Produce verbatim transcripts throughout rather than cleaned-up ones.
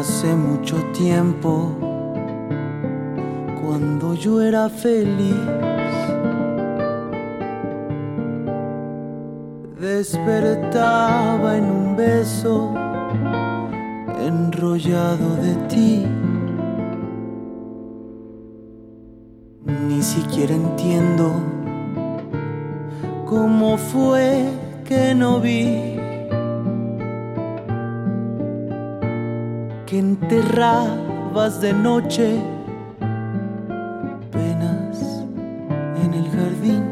Hace mucho tiempo, cuando yo era feliz, despertaba en un beso enrollado de ti. Ni siquiera entiendo cómo fue que no vi que enterrabas de noche penas en el jardín.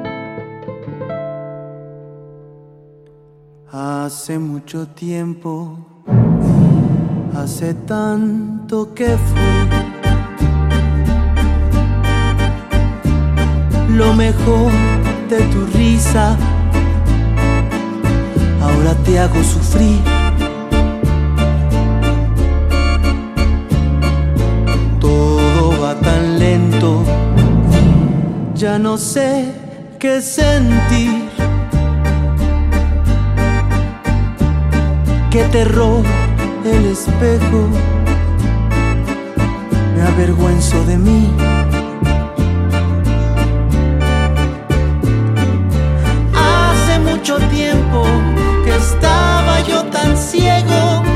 Hace mucho tiempo, hace tanto que fui lo mejor de tu risa, ahora te hago sufrir. Tan lento, ya no sé qué sentir. Qué terror el espejo, me avergüenzo de mí. Hace mucho tiempo que estaba yo tan ciego